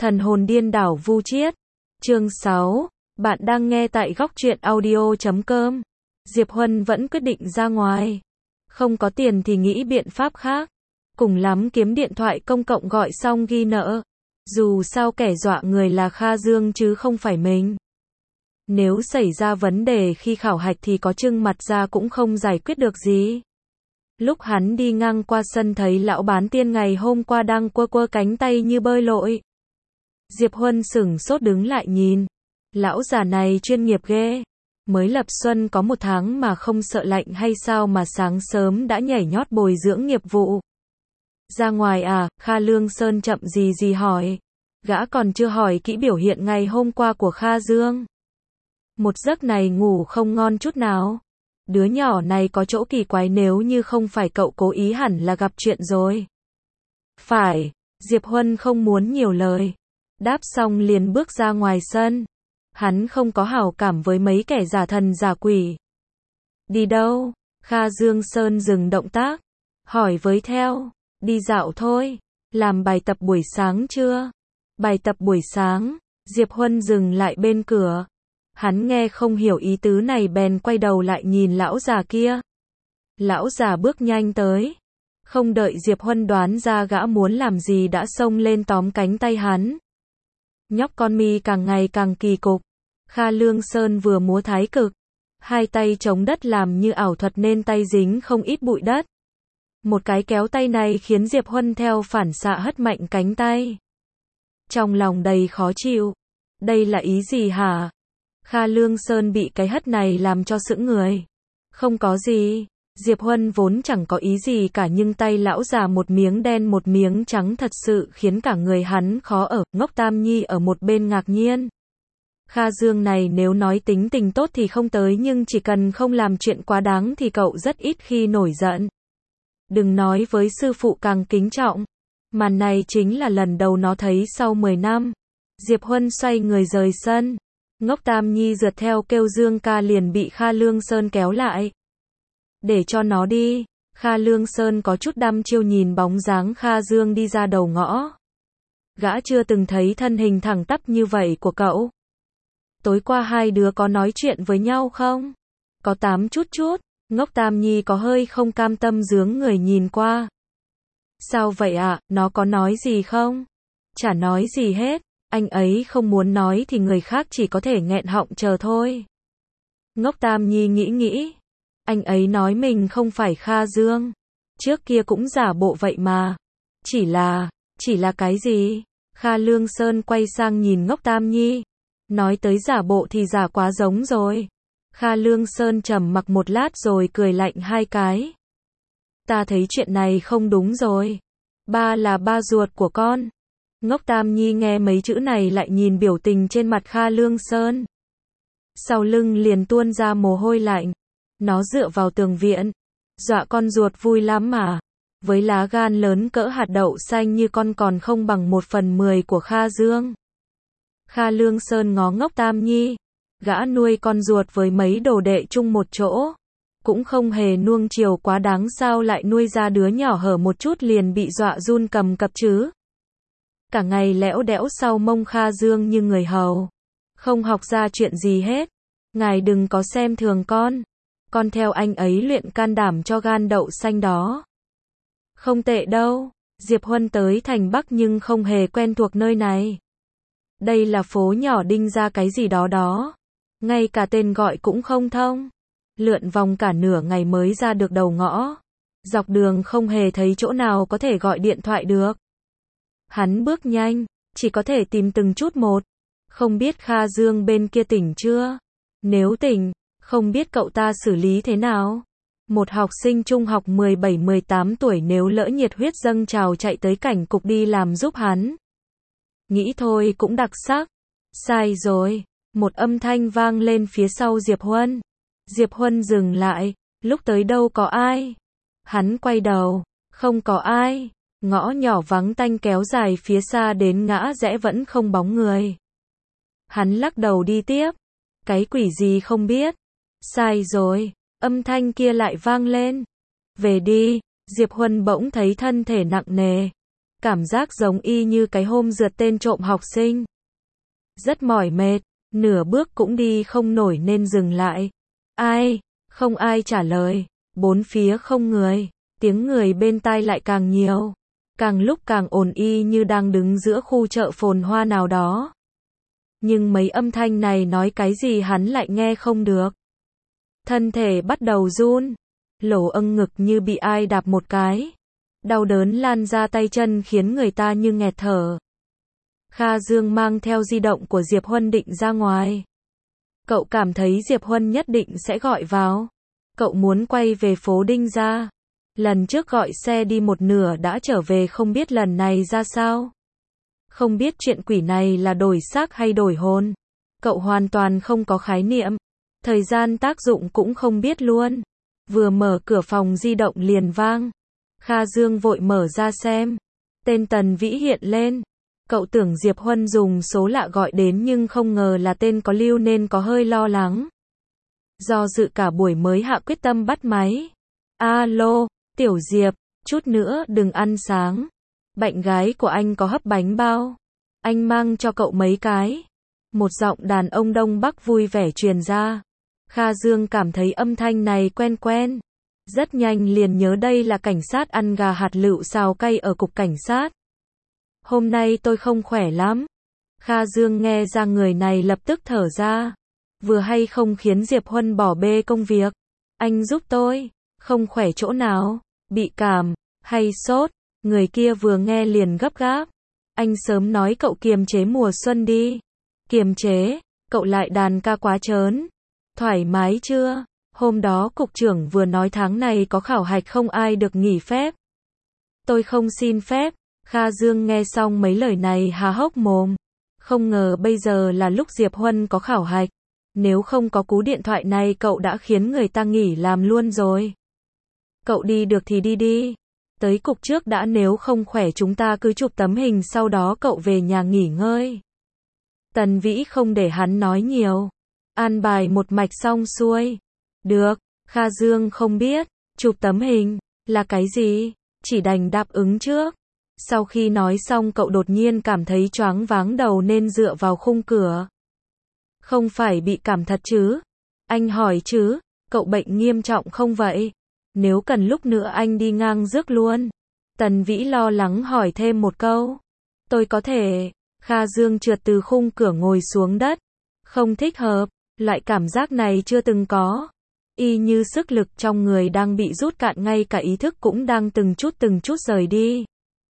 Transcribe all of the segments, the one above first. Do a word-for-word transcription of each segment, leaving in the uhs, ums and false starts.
Thần hồn điên đảo vu triết. Chương sáu. Bạn đang nghe tại góc truyện audio chấm com. Diệp Huân vẫn quyết định ra ngoài. Không có tiền thì nghĩ biện pháp khác. Cùng lắm kiếm điện thoại công cộng gọi xong ghi nợ. Dù sao kẻ dọa người là Kha Dương chứ không phải mình. Nếu xảy ra vấn đề khi khảo hạch thì có trưng mặt ra cũng không giải quyết được gì. Lúc hắn đi ngang qua sân thấy lão bán tiên ngày hôm qua đang quơ quơ cánh tay như bơi lội. Diệp Huân sửng sốt đứng lại nhìn. Lão già này chuyên nghiệp ghê. Mới lập xuân có một tháng mà không sợ lạnh hay sao mà sáng sớm đã nhảy nhót bồi dưỡng nghiệp vụ. Ra ngoài à, Kha Lương Sơn chậm gì gì hỏi. Gã còn chưa hỏi kỹ biểu hiện ngày hôm qua của Kha Dương. Một giấc này ngủ không ngon chút nào. Đứa nhỏ này có chỗ kỳ quái, nếu như không phải cậu cố ý hẳn là gặp chuyện rồi. Phải, Diệp Huân không muốn nhiều lời. Đáp xong liền bước ra ngoài sân. Hắn không có hảo cảm với mấy kẻ giả thần giả quỷ. Đi đâu? Kha Dương Sơn dừng động tác. Hỏi với theo. Đi dạo thôi. Làm bài tập buổi sáng chưa? Bài tập buổi sáng. Diệp Huân dừng lại bên cửa. Hắn nghe không hiểu ý tứ này bèn quay đầu lại nhìn lão già kia. Lão già bước nhanh tới. Không đợi Diệp Huân đoán ra gã muốn làm gì đã xông lên tóm cánh tay hắn. Nhóc con mi càng ngày càng kỳ cục. Kha Lương Sơn vừa múa thái cực. Hai tay chống đất làm như ảo thuật nên tay dính không ít bụi đất. Một cái kéo tay này khiến Diệp Huân theo phản xạ hất mạnh cánh tay. Trong lòng đầy khó chịu. Đây là ý gì hả? Kha Lương Sơn bị cái hất này làm cho sững người. Không có gì. Diệp Huân vốn chẳng có ý gì cả, nhưng tay lão già một miếng đen một miếng trắng thật sự khiến cả người hắn khó ở. Ngốc Tam Nhi ở một bên ngạc nhiên. Kha Dương này nếu nói tính tình tốt thì không tới, nhưng chỉ cần không làm chuyện quá đáng thì cậu rất ít khi nổi giận. Đừng nói với sư phụ càng kính trọng. Màn này chính là lần đầu nó thấy sau mười năm. Diệp Huân xoay người rời sân. Ngốc Tam Nhi rượt theo kêu Dương ca liền bị Kha Lương Sơn kéo lại. Để cho nó đi. Kha Lương Sơn có chút đăm chiêu nhìn bóng dáng Kha Dương đi ra đầu ngõ. Gã chưa từng thấy thân hình thẳng tắp như vậy của cậu. Tối qua hai đứa có nói chuyện với nhau không? Có tám chút chút. Ngốc Tam Nhi có hơi không cam tâm dướng người nhìn qua. Sao vậy ạ, à? Nó có nói gì không? Chả nói gì hết. Anh ấy không muốn nói thì người khác chỉ có thể nghẹn họng chờ thôi. Ngốc Tam Nhi nghĩ nghĩ. Anh ấy nói mình không phải Kha Dương. Trước kia cũng giả bộ vậy mà. Chỉ là, chỉ là cái gì? Kha Lương Sơn quay sang nhìn Ngốc Tam Nhi. Nói tới giả bộ thì giả quá giống rồi. Kha Lương Sơn trầm mặc một lát rồi cười lạnh hai cái. Ta thấy chuyện này không đúng rồi. Ba là ba ruột của con. Ngốc Tam Nhi nghe mấy chữ này lại nhìn biểu tình trên mặt Kha Lương Sơn. Sau lưng liền tuôn ra mồ hôi lạnh. Nó dựa vào tường viện. Dọa con ruột vui lắm mà. Với lá gan lớn cỡ hạt đậu xanh như con còn không bằng một phần mười của Kha Dương. Kha Lương Sơn ngó Ngốc Tam Nhi. Gã nuôi con ruột với mấy đồ đệ chung một chỗ. Cũng không hề nuông chiều quá đáng, sao lại nuôi ra đứa nhỏ hở một chút liền bị dọa run cầm cập chứ. Cả ngày lẽo đẽo sau mông Kha Dương như người hầu. Không học ra chuyện gì hết. Ngài đừng có xem thường con. Con theo anh ấy luyện can đảm cho gan đậu xanh đó. Không tệ đâu. Diệp Huân tới thành Bắc nhưng không hề quen thuộc nơi này. Đây là phố nhỏ Đinh ra cái gì đó đó. Ngay cả tên gọi cũng không thông. Lượn vòng cả nửa ngày mới ra được đầu ngõ. Dọc đường không hề thấy chỗ nào có thể gọi điện thoại được. Hắn bước nhanh, chỉ có thể tìm từng chút một. Không biết Kha Dương bên kia tỉnh chưa? Nếu tỉnh, không biết cậu ta xử lý thế nào? Một học sinh trung học mười bảy mười tám tuổi nếu lỡ nhiệt huyết dâng trào chạy tới cảnh cục đi làm giúp hắn. Nghĩ thôi cũng đặc sắc. Sai rồi. Một âm thanh vang lên phía sau Diệp Huân. Diệp Huân dừng lại. Lúc tới đâu có ai. Hắn quay đầu. Không có ai. Ngõ nhỏ vắng tanh kéo dài phía xa đến ngã rẽ vẫn không bóng người. Hắn lắc đầu đi tiếp. Cái quỷ gì không biết. Sai rồi. Âm thanh kia lại vang lên. Về đi. Diệp Huân bỗng thấy thân thể nặng nề. Cảm giác giống y như cái hôm rượt tên trộm học sinh. Rất mỏi mệt, nửa bước cũng đi không nổi nên dừng lại. Ai? Không ai trả lời. Bốn phía không người, tiếng người bên tai lại càng nhiều. Càng lúc càng ồn y như đang đứng giữa khu chợ phồn hoa nào đó. Nhưng mấy âm thanh này nói cái gì hắn lại nghe không được. Thân thể bắt đầu run, lỗ âng ngực như bị ai đạp một cái. Đau đớn lan ra tay chân khiến người ta như nghẹt thở. Kha Dương mang theo di động của Diệp Huân định ra ngoài. Cậu cảm thấy Diệp Huân nhất định sẽ gọi vào. Cậu muốn quay về phố Đinh Gia. Lần trước gọi xe đi một nửa đã trở về không biết lần này ra sao. Không biết chuyện quỷ này là đổi xác hay đổi hồn. Cậu hoàn toàn không có khái niệm. Thời gian tác dụng cũng không biết luôn. Vừa mở cửa phòng di động liền vang. Kha Dương vội mở ra xem. Tên Tần Vĩ hiện lên. Cậu tưởng Diệp Huân dùng số lạ gọi đến nhưng không ngờ là tên có lưu nên có hơi lo lắng. Do dự cả buổi mới hạ quyết tâm bắt máy. Alo, Tiểu Diệp, chút nữa đừng ăn sáng. Bạn gái của anh có hấp bánh bao. Anh mang cho cậu mấy cái. Một giọng đàn ông Đông Bắc vui vẻ truyền ra. Kha Dương cảm thấy âm thanh này quen quen. Rất nhanh liền nhớ đây là cảnh sát ăn gà hạt lựu xào cay ở cục cảnh sát. Hôm nay tôi không khỏe lắm. Kha Dương nghe ra người này lập tức thở ra. Vừa hay không khiến Diệp Huân bỏ bê công việc. Anh giúp tôi. Không khỏe chỗ nào. Bị cảm. Hay sốt. Người kia vừa nghe liền gấp gáp. Anh sớm nói cậu kiềm chế mùa xuân đi. Kiềm chế. Cậu lại đàn ca quá trớn. Thoải mái chưa? Hôm đó cục trưởng vừa nói tháng này có khảo hạch không ai được nghỉ phép. Tôi không xin phép. Kha Dương nghe xong mấy lời này há hốc mồm. Không ngờ bây giờ là lúc Diệp Huân có khảo hạch. Nếu không có cú điện thoại này cậu đã khiến người ta nghỉ làm luôn rồi. Cậu đi được thì đi đi. Tới cục trước đã, nếu không khỏe chúng ta cứ chụp tấm hình sau đó cậu về nhà nghỉ ngơi. Tần Vĩ không để hắn nói nhiều. An bài một mạch xong xuôi. Được, Kha Dương không biết, chụp tấm hình, là cái gì, chỉ đành đáp ứng trước. Sau khi nói xong cậu đột nhiên cảm thấy choáng váng đầu nên dựa vào khung cửa. Không phải bị cảm thật chứ? Anh hỏi chứ, cậu bệnh nghiêm trọng không vậy? Nếu cần lúc nữa anh đi ngang rước luôn. Tần Vĩ lo lắng hỏi thêm một câu. Tôi có thể. Kha Dương trượt từ khung cửa ngồi xuống đất. Không thích hợp, loại cảm giác này chưa từng có. Y như sức lực trong người đang bị rút cạn, ngay cả ý thức cũng đang từng chút từng chút rời đi.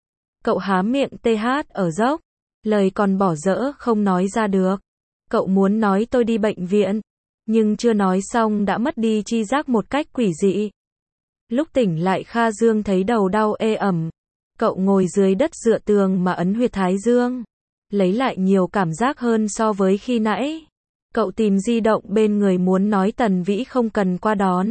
Cậu há miệng th ở dốc, lời còn bỏ dở không nói ra được. Cậu muốn nói tôi đi bệnh viện, nhưng chưa nói xong đã mất đi tri giác một cách quỷ dị. Lúc tỉnh lại Kha Dương thấy đầu đau ê ẩm. Cậu ngồi dưới đất dựa tường mà ấn huyệt thái dương. Lấy lại nhiều cảm giác hơn so với khi nãy. Cậu tìm di động bên người muốn nói Tần Vĩ không cần qua đón.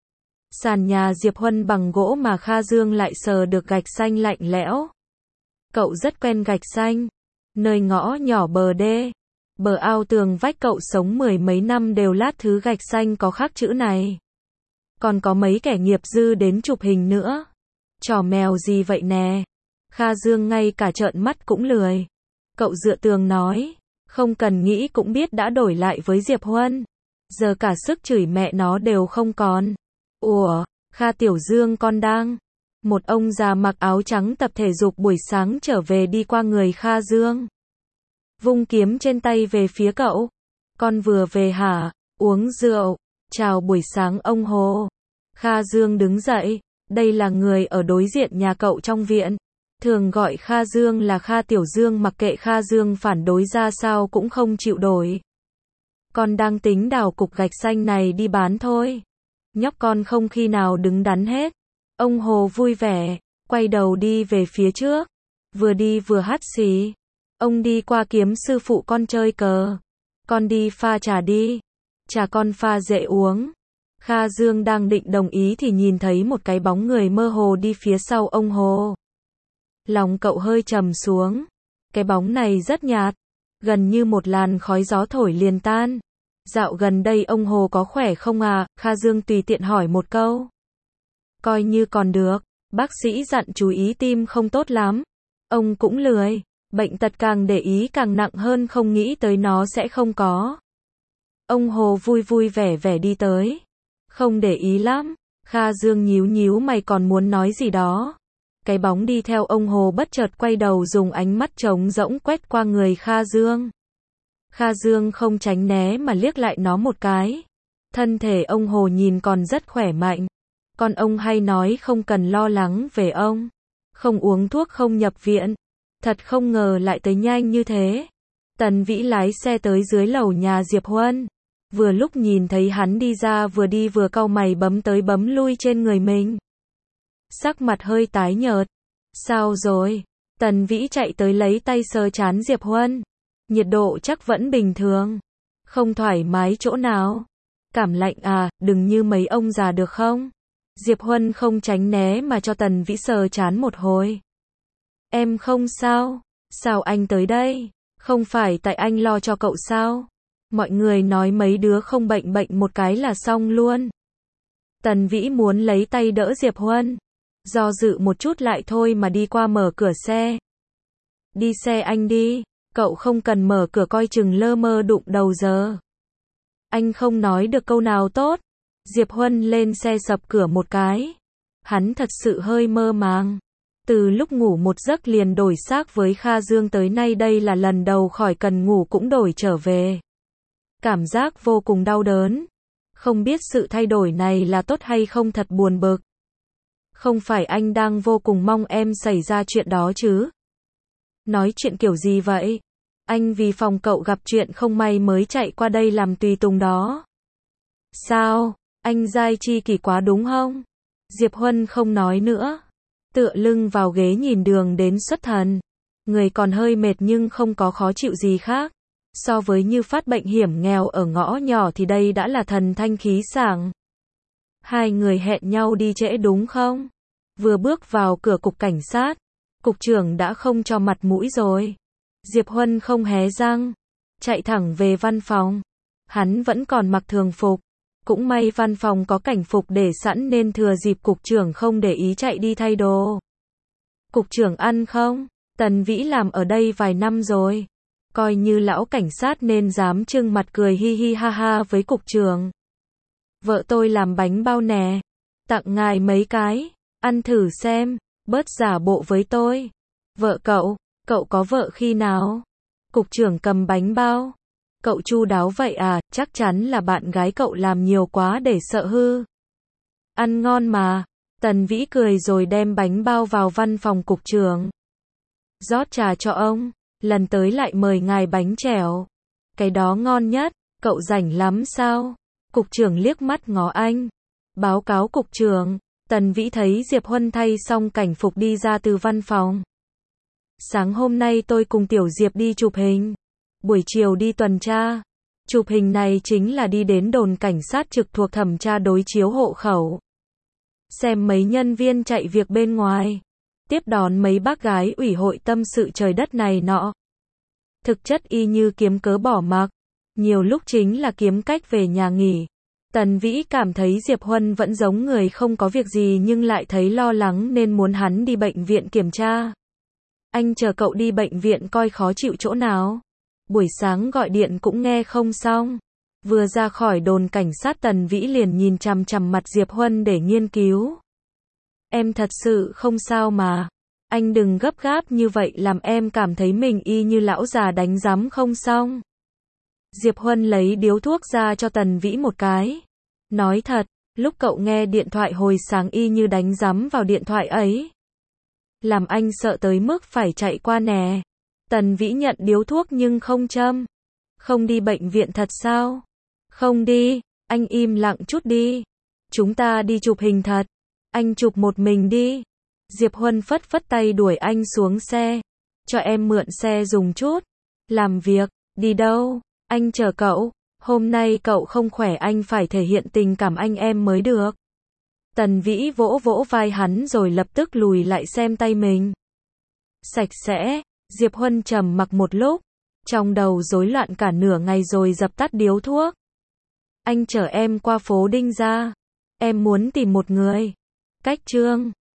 Sàn nhà Diệp Huân bằng gỗ mà Kha Dương lại sờ được gạch xanh lạnh lẽo. Cậu rất quen gạch xanh. Nơi ngõ nhỏ bờ đê, bờ ao tường vách cậu sống mười mấy năm đều lát thứ gạch xanh có khắc chữ này. Còn có mấy kẻ nghiệp dư đến chụp hình nữa. Trò mèo gì vậy nè? Kha Dương ngay cả trợn mắt cũng lười. Cậu dựa tường nói, không cần nghĩ cũng biết đã đổi lại với Diệp Huân. Giờ cả sức chửi mẹ nó đều không còn. Ủa, Kha Tiểu Dương con đang. Một ông già mặc áo trắng tập thể dục buổi sáng trở về đi qua người Kha Dương. Vung kiếm trên tay về phía cậu. Con vừa về hả? Uống rượu. Chào buổi sáng ông Hồ. Kha Dương đứng dậy. Đây là người ở đối diện nhà cậu trong viện. Thường gọi Kha Dương là Kha Tiểu Dương, mặc kệ Kha Dương phản đối ra sao cũng không chịu đổi. Con đang tính đào cục gạch xanh này đi bán thôi. Nhóc con không khi nào đứng đắn hết. Ông Hồ vui vẻ, quay đầu đi về phía trước. Vừa đi vừa hắt xì. Ông đi qua kiếm sư phụ con chơi cờ. Con đi pha trà đi. Trà con pha dễ uống. Kha Dương đang định đồng ý thì nhìn thấy một cái bóng người mơ hồ đi phía sau ông Hồ. Lòng cậu hơi trầm xuống. Cái bóng này rất nhạt, gần như một làn khói gió thổi liền tan. Dạo gần đây ông Hồ có khỏe không à? Kha Dương tùy tiện hỏi một câu. Coi như còn được, bác sĩ dặn chú ý tim không tốt lắm. Ông cũng lười. Bệnh tật càng để ý càng nặng hơn, không nghĩ tới nó sẽ không có. Ông Hồ vui vui vẻ vẻ đi tới. Không để ý lắm. Kha Dương nhíu nhíu mày còn muốn nói gì đó. Cái bóng đi theo ông Hồ bất chợt quay đầu dùng ánh mắt trống rỗng quét qua người Kha Dương. Kha Dương không tránh né mà liếc lại nó một cái. Thân thể ông Hồ nhìn còn rất khỏe mạnh. Con ông hay nói không cần lo lắng về ông. Không uống thuốc không nhập viện. Thật không ngờ lại tới nhanh như thế. Tần Vĩ lái xe tới dưới lầu nhà Diệp Huân. Vừa lúc nhìn thấy hắn đi ra vừa đi vừa cau mày bấm tới bấm lui trên người mình. Sắc mặt hơi tái nhợt. Sao rồi? Tần Vĩ chạy tới lấy tay sờ trán Diệp Huân. Nhiệt độ chắc vẫn bình thường. Không thoải mái chỗ nào? Cảm lạnh à, đừng như mấy ông già được không? Diệp Huân không tránh né mà cho Tần Vĩ sờ trán một hồi. Em không sao. Sao anh tới đây? Không phải tại anh lo cho cậu sao? Mọi người nói mấy đứa không bệnh bệnh một cái là xong luôn. Tần Vĩ muốn lấy tay đỡ Diệp Huân. Do dự một chút lại thôi mà đi qua mở cửa xe. Đi xe anh đi. Cậu không cần mở cửa coi chừng lơ mơ đụng đầu giờ. Anh không nói được câu nào tốt. Diệp Huân lên xe sập cửa một cái. Hắn thật sự hơi mơ màng. Từ lúc ngủ một giấc liền đổi xác với Kha Dương tới nay đây là lần đầu khỏi cần ngủ cũng đổi trở về. Cảm giác vô cùng đau đớn. Không biết sự thay đổi này là tốt hay không, thật buồn bực. Không phải anh đang vô cùng mong em xảy ra chuyện đó chứ? Nói chuyện kiểu gì vậy? Anh vì phòng cậu gặp chuyện không may mới chạy qua đây làm tùy tùng đó. Sao? Anh dai chi kỳ quá đúng không? Diệp Huân không nói nữa. Tựa lưng vào ghế nhìn đường đến xuất thần. Người còn hơi mệt nhưng không có khó chịu gì khác. So với như phát bệnh hiểm nghèo ở ngõ nhỏ thì đây đã là thần thanh khí sảng. Hai người hẹn nhau đi trễ đúng không? Vừa bước vào cửa cục cảnh sát, cục trưởng đã không cho mặt mũi rồi. Diệp Huân không hé răng, chạy thẳng về văn phòng. Hắn vẫn còn mặc thường phục. Cũng may văn phòng có cảnh phục để sẵn nên thừa dịp cục trưởng không để ý chạy đi thay đồ. Cục trưởng ăn không? Tần Vĩ làm ở đây vài năm rồi. Coi như lão cảnh sát nên dám trưng mặt cười hi hi ha ha với cục trưởng. Vợ tôi làm bánh bao nè. Tặng ngài mấy cái. Ăn thử xem. Bớt giả bộ với tôi. Vợ cậu. Cậu có vợ khi nào? Cục trưởng cầm bánh bao. Cậu chu đáo vậy à, chắc chắn là bạn gái cậu làm nhiều quá để sợ hư. Ăn ngon mà. Tần Vĩ cười rồi đem bánh bao vào văn phòng cục trưởng. Rót trà cho ông. Lần tới lại mời ngài bánh chèo. Cái đó ngon nhất. Cậu rảnh lắm sao? Cục trưởng liếc mắt ngó anh. Báo cáo cục trưởng. Tần Vĩ thấy Diệp Huân thay xong cảnh phục đi ra từ văn phòng. Sáng hôm nay tôi cùng Tiểu Diệp đi chụp hình. Buổi chiều đi tuần tra. Chụp hình này chính là đi đến đồn cảnh sát trực thuộc thẩm tra đối chiếu hộ khẩu. Xem mấy nhân viên chạy việc bên ngoài. Tiếp đón mấy bác gái ủy hội tâm sự trời đất này nọ. Thực chất y như kiếm cớ bỏ mặc. Nhiều lúc chính là kiếm cách về nhà nghỉ. Tần Vĩ cảm thấy Diệp Huân vẫn giống người không có việc gì nhưng lại thấy lo lắng nên muốn hắn đi bệnh viện kiểm tra. Anh chờ cậu đi bệnh viện coi khó chịu chỗ nào. Buổi sáng gọi điện cũng nghe không xong. Vừa ra khỏi đồn cảnh sát Tần Vĩ liền nhìn chằm chằm mặt Diệp Huân để nghiên cứu. Em thật sự không sao mà. Anh đừng gấp gáp như vậy làm em cảm thấy mình y như lão già đánh giám không xong. Diệp Huân lấy điếu thuốc ra cho Tần Vĩ một cái. Nói thật, lúc cậu nghe điện thoại hồi sáng y như đánh giám vào điện thoại ấy. Làm anh sợ tới mức phải chạy qua nè. Tần Vĩ nhận điếu thuốc nhưng không châm. Không đi bệnh viện thật sao? Không đi, anh im lặng chút đi. Chúng ta đi chụp hình thật. Anh chụp một mình đi. Diệp Huân phất phất tay đuổi anh xuống xe. Cho em mượn xe dùng chút. Làm việc, đi đâu? Anh chờ cậu. Hôm nay cậu không khỏe anh phải thể hiện tình cảm anh em mới được. Tần Vĩ vỗ vỗ vai hắn rồi lập tức lùi lại xem tay mình. Sạch sẽ. Diệp Huân trầm mặc một lúc. Trong đầu rối loạn cả nửa ngày rồi dập tắt điếu thuốc. Anh chở em qua phố Đinh Gia. Em muốn tìm một người. Cách Trương.